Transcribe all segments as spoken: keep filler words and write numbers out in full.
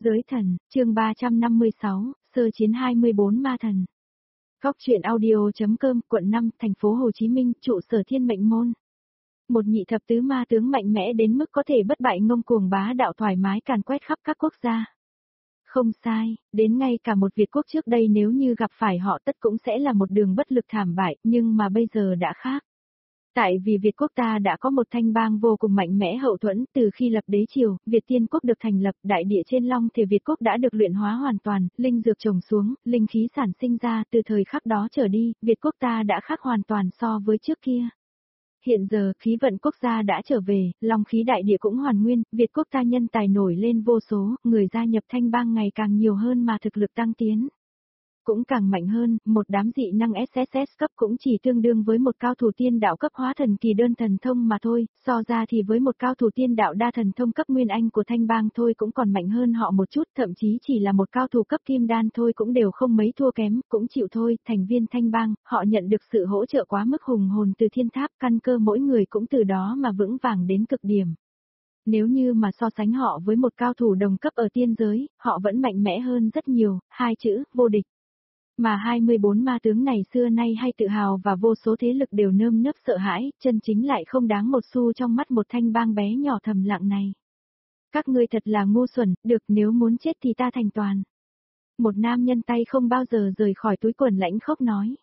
Giới thần, chương ba trăm năm mươi sáu, sơ chiến hai mươi bốn ma thần. Góc truyện audio.com, quận năm, thành phố Hồ Chí Minh, trụ sở Thiên Mệnh Môn. Một nhị thập tứ ma tướng mạnh mẽ đến mức có thể bất bại ngông cuồng bá đạo thoải mái càn quét khắp các quốc gia. Không sai, đến ngay cả một Việt quốc trước đây nếu như gặp phải họ tất cũng sẽ là một đường bất lực thảm bại, nhưng mà bây giờ đã khác. Tại vì Việt quốc ta đã có một thanh bang vô cùng mạnh mẽ hậu thuẫn, từ khi lập đế triều, Việt Tiên quốc được thành lập, đại địa trên Long Thể Việt quốc đã được luyện hóa hoàn toàn, linh dược trồng xuống, linh khí sản sinh ra, từ thời khắc đó trở đi, Việt quốc ta đã khác hoàn toàn so với trước kia. Hiện giờ, khí vận quốc gia đã trở về, long khí đại địa cũng hoàn nguyên, Việt quốc ta nhân tài nổi lên vô số, người gia nhập thanh bang ngày càng nhiều hơn mà thực lực tăng tiến. Cũng càng mạnh hơn, một đám dị năng ét ét ét cấp cũng chỉ tương đương với một cao thủ tiên đạo cấp hóa thần kỳ đơn thần thông mà thôi, so ra thì với một cao thủ tiên đạo đa thần thông cấp nguyên anh của thanh bang thôi cũng còn mạnh hơn họ một chút, thậm chí chỉ là một cao thủ cấp kim đan thôi cũng đều không mấy thua kém, cũng chịu thôi, thành viên thanh bang, họ nhận được sự hỗ trợ quá mức hùng hồn từ thiên tháp, căn cơ mỗi người cũng từ đó mà vững vàng đến cực điểm. Nếu như mà so sánh họ với một cao thủ đồng cấp ở tiên giới, họ vẫn mạnh mẽ hơn rất nhiều, hai chữ, vô địch. Mà hai mươi bốn ma tướng này xưa nay hay tự hào và vô số thế lực đều nơm nớp sợ hãi, chân chính lại không đáng một xu trong mắt một thanh bang bé nhỏ thầm lặng này. Các ngươi thật là ngu xuẩn, được nếu muốn chết thì ta thành toàn. Một nam nhân tay không bao giờ rời khỏi túi quần lãnh khốc nói.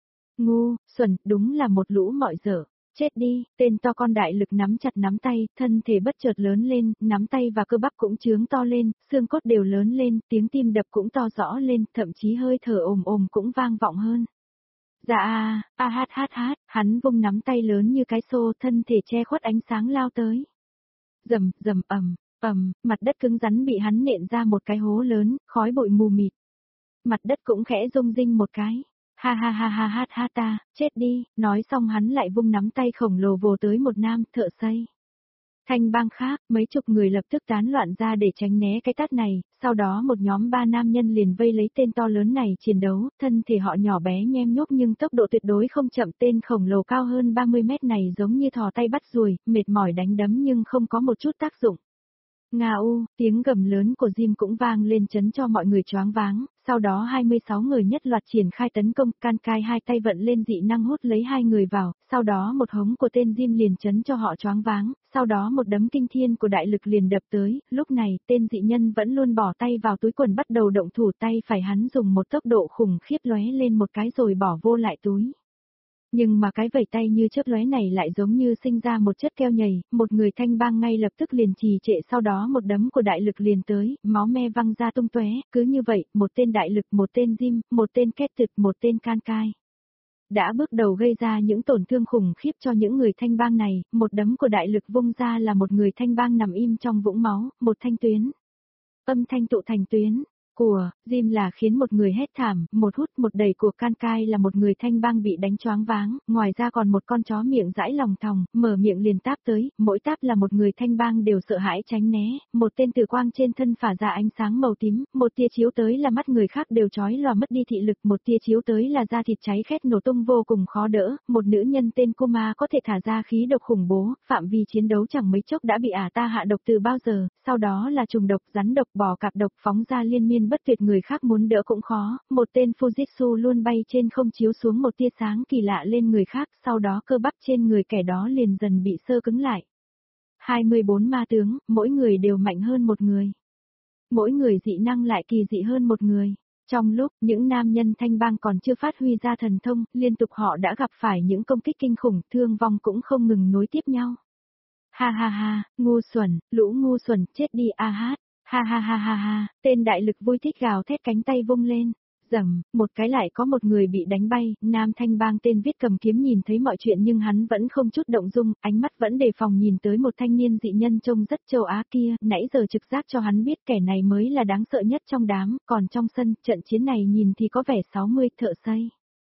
Ngu, xuẩn, đúng là một lũ mọi dở. Chết đi, tên to con đại lực nắm chặt nắm tay, thân thể bất chợt lớn lên, nắm tay và cơ bắp cũng chướng to lên, xương cốt đều lớn lên, tiếng tim đập cũng to rõ lên, thậm chí hơi thở ồm ồm cũng vang vọng hơn. Dạ a, a hát hát hát, hắn vung nắm tay lớn như cái xô, thân thể che khuất ánh sáng lao tới. Rầm, rầm ầm, ầm, mặt đất cứng rắn bị hắn nện ra một cái hố lớn, khói bụi mù mịt. Mặt đất cũng khẽ rung rinh một cái. Ha ha ha ha ha ha ta, chết đi, nói xong hắn lại vung nắm tay khổng lồ vồ tới một nam thợ xây. Thanh bang khác, mấy chục người lập tức tán loạn ra để tránh né cái tát này, sau đó một nhóm ba nam nhân liền vây lấy tên to lớn này chiến đấu, thân thể họ nhỏ bé nhem nhúc nhưng tốc độ tuyệt đối không chậm, tên khổng lồ cao hơn ba mươi mét này giống như thò tay bắt ruồi, mệt mỏi đánh đấm nhưng không có một chút tác dụng. Nga u, tiếng gầm lớn của Jim cũng vang lên chấn cho mọi người choáng váng, sau đó hai mươi sáu người nhất loạt triển khai tấn công, can cai hai tay vận lên dị năng hút lấy hai người vào, sau đó một hống của tên Jim liền chấn cho họ choáng váng, sau đó một đấm kinh thiên của đại lực liền đập tới, lúc này tên dị nhân vẫn luôn bỏ tay vào túi quần bắt đầu động thủ, tay phải hắn dùng một tốc độ khủng khiếp lóe lên một cái rồi bỏ vô lại túi. Nhưng mà cái vẩy tay như chớp lóe này lại giống như sinh ra một chất keo nhầy, một người thanh bang ngay lập tức liền trì trệ, sau đó một đấm của đại lực liền tới, máu me văng ra tung tóe, cứ như vậy, một tên đại lực, một tên Jim, một tên kết tực, một tên can cai. Đã bước đầu gây ra những tổn thương khủng khiếp cho những người thanh bang này, một đấm của đại lực vung ra là một người thanh bang nằm im trong vũng máu, một thanh tuyến. Âm thanh tụ thành tuyến. Của, Jim là khiến một người hét thảm, một hút một đẩy của can cai là một người thanh bang bị đánh choáng váng, ngoài ra còn một con chó miệng dãi lòng thòng, mở miệng liền táp tới, mỗi táp là một người thanh bang đều sợ hãi tránh né, một tên tử quang trên thân phả ra ánh sáng màu tím, một tia chiếu tới là mắt người khác đều chói lòa mất đi thị lực, một tia chiếu tới là da thịt cháy khét nổ tung vô cùng khó đỡ, một nữ nhân tên Kuma có thể thả ra khí độc khủng bố, phạm vi chiến đấu chẳng mấy chốc đã bị ả ta hạ độc từ bao giờ, sau đó là trùng độc, rắn độc, bò cạp độc phóng ra liên miên bất tuyệt, người khác muốn đỡ cũng khó, một tên Fujitsu luôn bay trên không chiếu xuống một tia sáng kỳ lạ lên người khác, sau đó cơ bắp trên người kẻ đó liền dần bị sơ cứng lại. hai mươi bốn ma tướng, mỗi người đều mạnh hơn một người. Mỗi người dị năng lại kỳ dị hơn một người. Trong lúc những nam nhân thanh bang còn chưa phát huy ra thần thông, liên tục họ đã gặp phải những công kích kinh khủng, thương vong cũng không ngừng nối tiếp nhau. Ha ha ha, ngu xuẩn, lũ ngu xuẩn, chết đi a hát. Ha ha ha ha ha, tên đại lực vui thích gào thét cánh tay vung lên. Dầm, một cái lại có một người bị đánh bay, nam thanh bang tên viết cầm kiếm nhìn thấy mọi chuyện nhưng hắn vẫn không chút động dung, ánh mắt vẫn đề phòng nhìn tới một thanh niên dị nhân trông rất châu Á kia, nãy giờ trực giác cho hắn biết kẻ này mới là đáng sợ nhất trong đám, còn trong sân, trận chiến này nhìn thì có vẻ sáu mươi thợ xây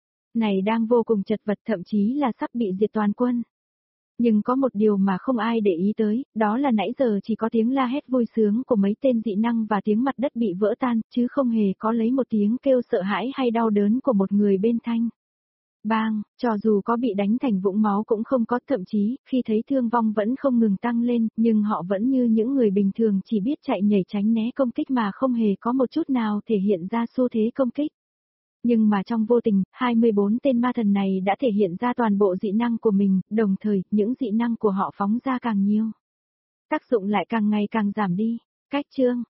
này đang vô cùng chật vật, thậm chí là sắp bị diệt toàn quân. Nhưng có một điều mà không ai để ý tới, đó là nãy giờ chỉ có tiếng la hét vui sướng của mấy tên dị năng và tiếng mặt đất bị vỡ tan, chứ không hề có lấy một tiếng kêu sợ hãi hay đau đớn của một người bên thanh. Bang, cho dù có bị đánh thành vũng máu cũng không có, thậm chí, khi thấy thương vong vẫn không ngừng tăng lên, nhưng họ vẫn như những người bình thường chỉ biết chạy nhảy tránh né công kích mà không hề có một chút nào thể hiện ra xu thế công kích. Nhưng mà trong vô tình, hai mươi bốn tên ma thần này đã thể hiện ra toàn bộ dị năng của mình, đồng thời, những dị năng của họ phóng ra càng nhiều. Tác dụng lại càng ngày càng giảm đi. Cách chương